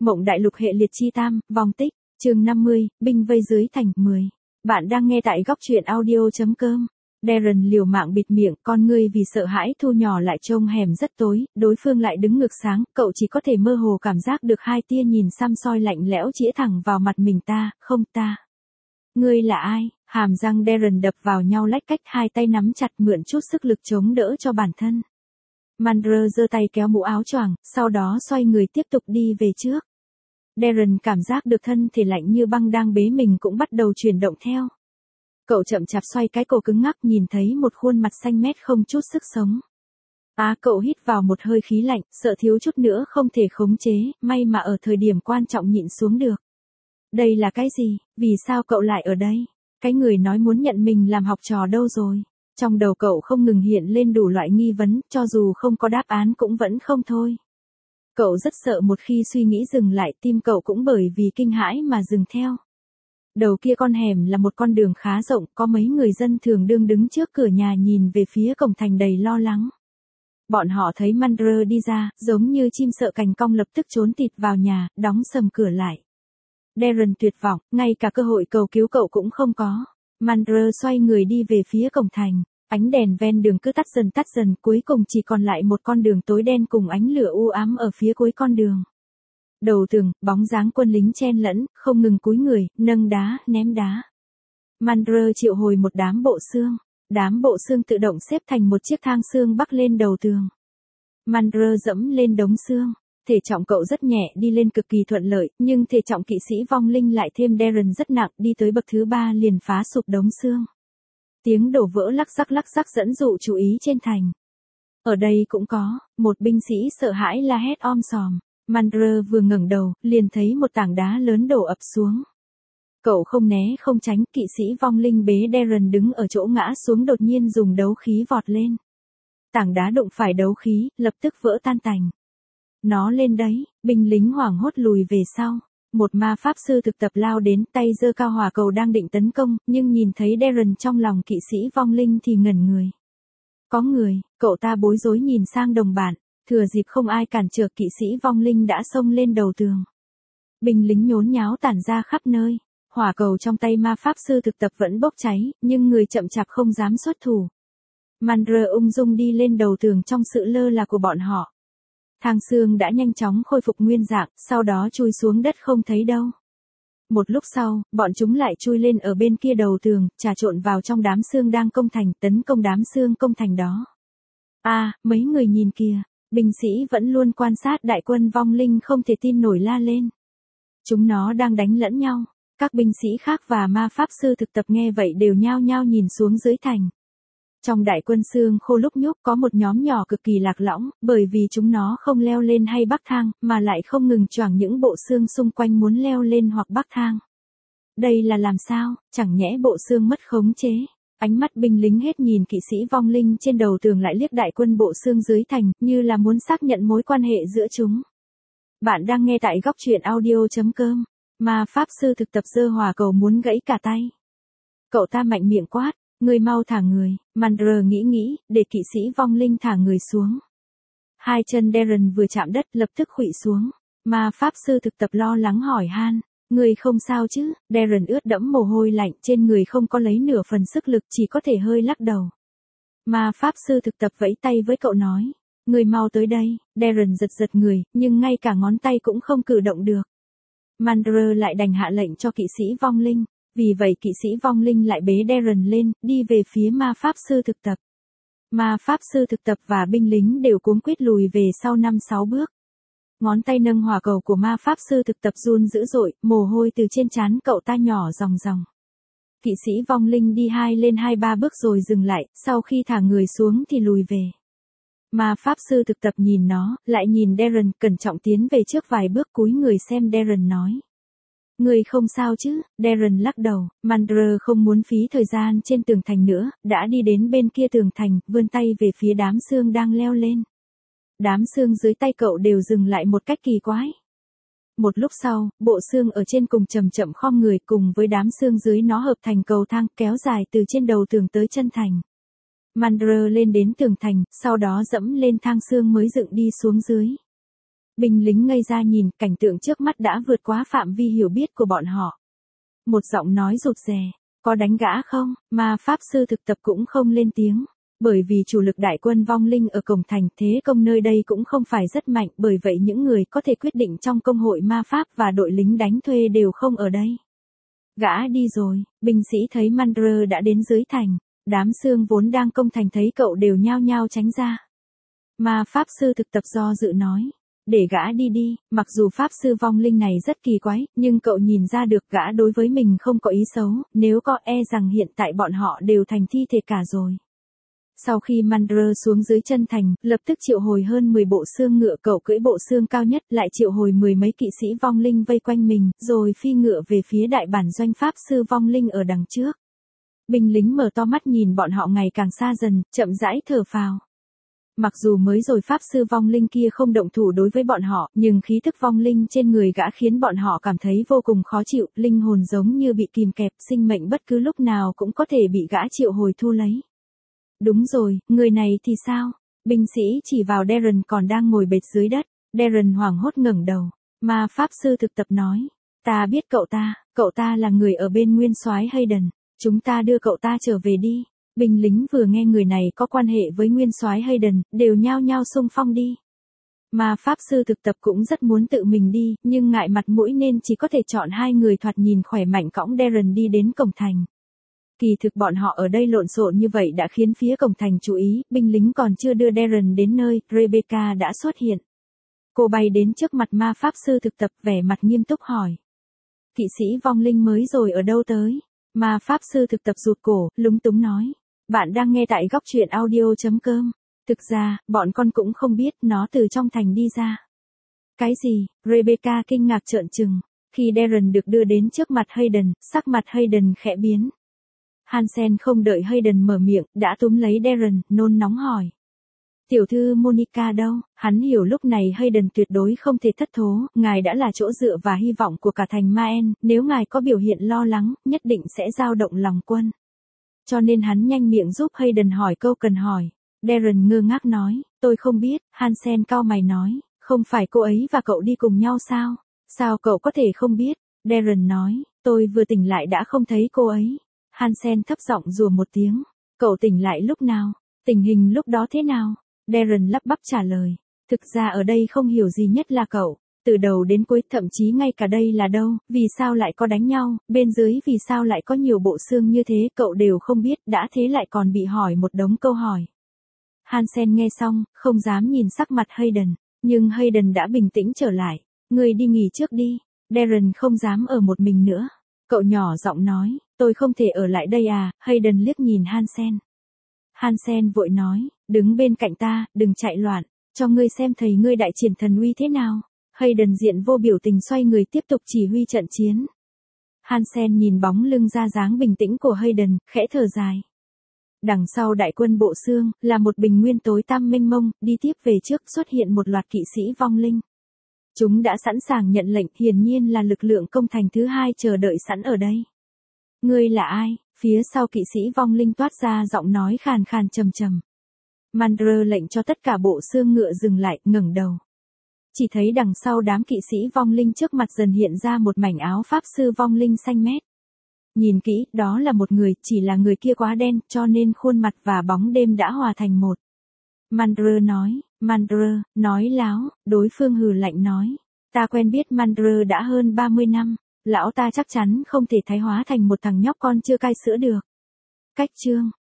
Mộng đại lục hệ liệt chi tam, vòng tích, chương 50, binh vây dưới thành 10. Bạn đang nghe tại góc truyện audio.com. Darren liều mạng bịt miệng, con ngươi vì sợ hãi thu nhỏ lại trông hẻm rất tối, đối phương lại đứng ngược sáng, cậu chỉ có thể mơ hồ cảm giác được hai tia nhìn xăm soi lạnh lẽo chĩa thẳng vào mặt mình. Ta, không ta. Ngươi là ai? Hàm răng Darren đập vào nhau lách cách, hai tay nắm chặt mượn chút sức lực chống đỡ cho bản thân. Mandra giơ tay kéo mũ áo choàng, sau đó xoay người tiếp tục đi về trước. Darren cảm giác được thân thể lạnh như băng đang bế mình cũng bắt đầu chuyển động theo. Cậu chậm chạp xoay cái cổ cứng ngắc, nhìn thấy một khuôn mặt xanh mét không chút sức sống. Cậu hít vào một hơi khí lạnh, sợ thiếu chút nữa không thể khống chế, may mà ở thời điểm quan trọng nhịn xuống được. Đây là cái gì? Vì sao cậu lại ở đây? Cái người nói muốn nhận mình làm học trò đâu rồi? Trong đầu cậu không ngừng hiện lên đủ loại nghi vấn, cho dù không có đáp án cũng vẫn không thôi. Cậu rất sợ một khi suy nghĩ dừng lại, tim cậu cũng bởi vì kinh hãi mà dừng theo. Đầu kia con hẻm là một con đường khá rộng, có mấy người dân thường đương đứng trước cửa nhà nhìn về phía cổng thành đầy lo lắng. Bọn họ thấy Mandra đi ra, giống như chim sợ cành cong lập tức trốn tịt vào nhà, đóng sầm cửa lại. Darren tuyệt vọng, ngay cả cơ hội cầu cứu cậu cũng không có. Mandra xoay người đi về phía cổng thành. Ánh đèn ven đường cứ tắt dần, cuối cùng chỉ còn lại một con đường tối đen cùng ánh lửa u ám ở phía cuối con đường. Đầu tường, bóng dáng quân lính chen lẫn, không ngừng cúi người, nâng đá, ném đá. Mandra triệu hồi một đám bộ xương. Đám bộ xương tự động xếp thành một chiếc thang xương bắc lên đầu tường. Mandra dẫm lên đống xương. Thể trọng cậu rất nhẹ, đi lên cực kỳ thuận lợi, nhưng thể trọng kỵ sĩ vong linh lại thêm Darren rất nặng, đi tới bậc thứ 3 liền phá sụp đống xương. Tiếng đổ vỡ lắc rắc dẫn dụ chú ý trên thành. Ở đây cũng có, một binh sĩ sợ hãi la hét om sòm. Mandra vừa ngẩng đầu, liền thấy một tảng đá lớn đổ ập xuống. Cậu không né không tránh, kỵ sĩ vong linh bế Darren đứng ở chỗ ngã xuống đột nhiên dùng đấu khí vọt lên. Tảng đá đụng phải đấu khí, lập tức vỡ tan tành. Nó lên đấy, binh lính hoảng hốt lùi về sau. Một ma pháp sư thực tập lao đến, tay giơ cao hỏa cầu đang định tấn công, nhưng nhìn thấy Darren trong lòng kỵ sĩ vong linh thì ngẩn người. Có người, cậu ta bối rối nhìn sang đồng bạn, thừa dịp không ai cản trở, kỵ sĩ vong linh đã xông lên đầu tường. Binh lính nhốn nháo tản ra khắp nơi, hỏa cầu trong tay ma pháp sư thực tập vẫn bốc cháy, nhưng người chậm chạp không dám xuất thủ. Mandra ung dung đi lên đầu tường trong sự lơ là của bọn họ. Thang xương đã nhanh chóng khôi phục nguyên dạng, sau đó chui xuống đất không thấy đâu. Một lúc sau, bọn chúng lại chui lên ở bên kia đầu tường, trà trộn vào trong đám xương đang công thành, tấn công đám xương công thành đó. Mấy người nhìn kìa, binh sĩ vẫn luôn quan sát đại quân vong linh không thể tin nổi la lên. Chúng nó đang đánh lẫn nhau, các binh sĩ khác và ma pháp sư thực tập nghe vậy đều nhao nhao nhìn xuống dưới thành. Trong đại quân xương khô lúc nhúc có một nhóm nhỏ cực kỳ lạc lõng, bởi vì chúng nó không leo lên hay bắc thang, mà lại không ngừng choảng những bộ xương xung quanh muốn leo lên hoặc bắc thang. Đây là làm sao, chẳng nhẽ bộ xương mất khống chế. Ánh mắt binh lính hết nhìn kỵ sĩ vong linh trên đầu tường lại liếc đại quân bộ xương dưới thành, như là muốn xác nhận mối quan hệ giữa chúng. Bạn đang nghe tại góc truyện audio.com. Ma pháp sư thực tập giơ hỏa cầu muốn gãy cả tay. Cậu ta mạnh miệng quát. Người mau thả người. Mandra nghĩ, để kỵ sĩ vong linh thả người xuống. Hai chân Darren vừa chạm đất lập tức khuỵu xuống. Ma pháp sư thực tập lo lắng hỏi han. Người không sao chứ? Darren ướt đẫm mồ hôi lạnh, trên người không có lấy nửa phần sức lực, chỉ có thể hơi lắc đầu. Ma pháp sư thực tập vẫy tay với cậu nói. Người mau tới đây. Darren giật người, nhưng ngay cả ngón tay cũng không cử động được. Mandra lại đành hạ lệnh cho kỵ sĩ vong linh. Vì vậy kỵ sĩ vong linh lại bế Darren lên, đi về phía ma pháp sư thực tập. Ma pháp sư thực tập và binh lính đều cuống quýt lùi về sau 5-6 bước. Ngón tay nâng hỏa cầu của ma pháp sư thực tập run dữ dội, mồ hôi từ trên trán cậu ta nhỏ ròng ròng. Kỵ sĩ vong linh đi 2-3 bước rồi dừng lại, sau khi thả người xuống thì lùi về. Ma pháp sư thực tập nhìn nó, lại nhìn Darren, cẩn trọng tiến về trước vài bước cúi người xem Darren nói. Người không sao chứ? Darren lắc đầu. Mandra không muốn phí thời gian trên tường thành nữa, đã đi đến bên kia tường thành, vươn tay về phía đám xương đang leo lên. Đám xương dưới tay cậu đều dừng lại một cách kỳ quái. Một lúc sau, bộ xương ở trên cùng chậm chậm khom người cùng với đám xương dưới nó hợp thành cầu thang kéo dài từ trên đầu tường tới chân thành. Mandra lên đến tường thành, sau đó dẫm lên thang xương mới dựng đi xuống dưới. Binh lính ngây ra nhìn, cảnh tượng trước mắt đã vượt quá phạm vi hiểu biết của bọn họ. Một giọng nói rụt rè, có đánh gã không? Mà pháp sư thực tập cũng không lên tiếng. Bởi vì chủ lực đại quân vong linh ở cổng thành, thế công nơi đây cũng không phải rất mạnh, bởi vậy những người có thể quyết định trong công hội ma pháp và đội lính đánh thuê đều không ở đây. Gã đi rồi, binh sĩ thấy Mandra đã đến dưới thành, đám xương vốn đang công thành thấy cậu đều nhao nhao tránh ra. Mà pháp sư thực tập do dự nói, để gã đi đi, mặc dù pháp sư vong linh này rất kỳ quái, nhưng cậu nhìn ra được gã đối với mình không có ý xấu, nếu có e rằng hiện tại bọn họ đều thành thi thể cả rồi. Sau khi Mandra xuống dưới chân thành, lập tức triệu hồi hơn 10 bộ xương ngựa, cậu cưỡi bộ xương cao nhất, lại triệu hồi 10 mấy kỵ sĩ vong linh vây quanh mình, rồi phi ngựa về phía đại bản doanh pháp sư vong linh ở đằng trước. Binh lính mở to mắt nhìn bọn họ ngày càng xa dần, chậm rãi thở phào. Mặc dù mới rồi pháp sư vong linh kia không động thủ đối với bọn họ, nhưng khí thức vong linh trên người gã khiến bọn họ cảm thấy vô cùng khó chịu, linh hồn giống như bị kìm kẹp, sinh mệnh bất cứ lúc nào cũng có thể bị gã triệu hồi thu lấy. Đúng rồi, người này thì sao? Binh sĩ chỉ vào Darren còn đang ngồi bệt dưới đất. Darren hoảng hốt ngẩng đầu. Mà pháp sư thực tập nói, ta biết cậu ta là người ở bên nguyên soái Hayden, chúng ta đưa cậu ta trở về đi. Binh lính vừa nghe người này có quan hệ với nguyên soái Hayden, đều nhao nhao xung phong đi. Mà pháp sư thực tập cũng rất muốn tự mình đi, nhưng ngại mặt mũi nên chỉ có thể chọn hai người thoạt nhìn khỏe mạnh cõng Darren đi đến cổng thành. Kỳ thực bọn họ ở đây lộn xộn như vậy đã khiến phía cổng thành chú ý, binh lính còn chưa đưa Darren đến nơi, Rebecca đã xuất hiện. Cô bay đến trước mặt ma pháp sư thực tập, vẻ mặt nghiêm túc hỏi. Kỵ sĩ vong linh mới rồi ở đâu tới? Ma pháp sư thực tập rụt cổ, lúng túng nói. Bạn đang nghe tại góc truyện audio.com. Thực ra, bọn con cũng không biết, nó từ trong thành đi ra. Cái gì? Rebecca kinh ngạc trợn trừng. Khi Darren được đưa đến trước mặt Hayden, sắc mặt Hayden khẽ biến. Hansen không đợi Hayden mở miệng, đã túm lấy Darren, nôn nóng hỏi. Tiểu thư Monica đâu? Hắn hiểu lúc này Hayden tuyệt đối không thể thất thố, ngài đã là chỗ dựa và hy vọng của cả thành Maen, nếu ngài có biểu hiện lo lắng, nhất định sẽ dao động lòng quân. Cho nên hắn nhanh miệng giúp Hayden hỏi câu cần hỏi. Darren ngơ ngác nói, tôi không biết. Hansen cau mày nói, không phải cô ấy và cậu đi cùng nhau sao? Sao cậu có thể không biết? Darren nói, tôi vừa tỉnh lại đã không thấy cô ấy. Hansen thấp giọng rùa một tiếng. Cậu tỉnh lại lúc nào? Tình hình lúc đó thế nào? Darren lắp bắp trả lời. Thực ra ở đây không hiểu gì nhất là cậu. Từ đầu đến cuối, thậm chí ngay cả đây là đâu, vì sao lại có đánh nhau, bên dưới vì sao lại có nhiều bộ xương như thế, cậu đều không biết, đã thế lại còn bị hỏi một đống câu hỏi. Hansen nghe xong, không dám nhìn sắc mặt Hayden, nhưng Hayden đã bình tĩnh trở lại. Người đi nghỉ trước đi. Darren không dám ở một mình nữa. Cậu nhỏ giọng nói, tôi không thể ở lại đây à? Hayden liếc nhìn Hansen. Hansen vội nói, đứng bên cạnh ta, đừng chạy loạn, cho ngươi xem thầy ngươi đại triển thần uy thế nào. Hayden diện vô biểu tình xoay người tiếp tục chỉ huy trận chiến. Hansen nhìn bóng lưng ra dáng bình tĩnh của Hayden, khẽ thở dài. Đằng sau đại quân bộ xương, là một bình nguyên tối tăm mênh mông, đi tiếp về trước xuất hiện một loạt kỵ sĩ vong linh. Chúng đã sẵn sàng nhận lệnh, hiển nhiên là lực lượng công thành thứ hai chờ đợi sẵn ở đây. Ngươi là ai? Phía sau kỵ sĩ vong linh toát ra giọng nói khàn khàn trầm trầm. Mandra lệnh cho tất cả bộ xương ngựa dừng lại, ngẩng đầu. Chỉ thấy đằng sau đám kỵ sĩ vong linh trước mặt dần hiện ra một mảnh áo pháp sư vong linh xanh mét. Nhìn kỹ, đó là một người, chỉ là người kia quá đen, cho nên khuôn mặt và bóng đêm đã hòa thành một. Mandra, nói láo, đối phương hừ lạnh nói. Ta quen biết Mandra đã hơn 30 năm, lão ta chắc chắn không thể thái hóa thành một thằng nhóc con chưa cai sữa được. Cách chương.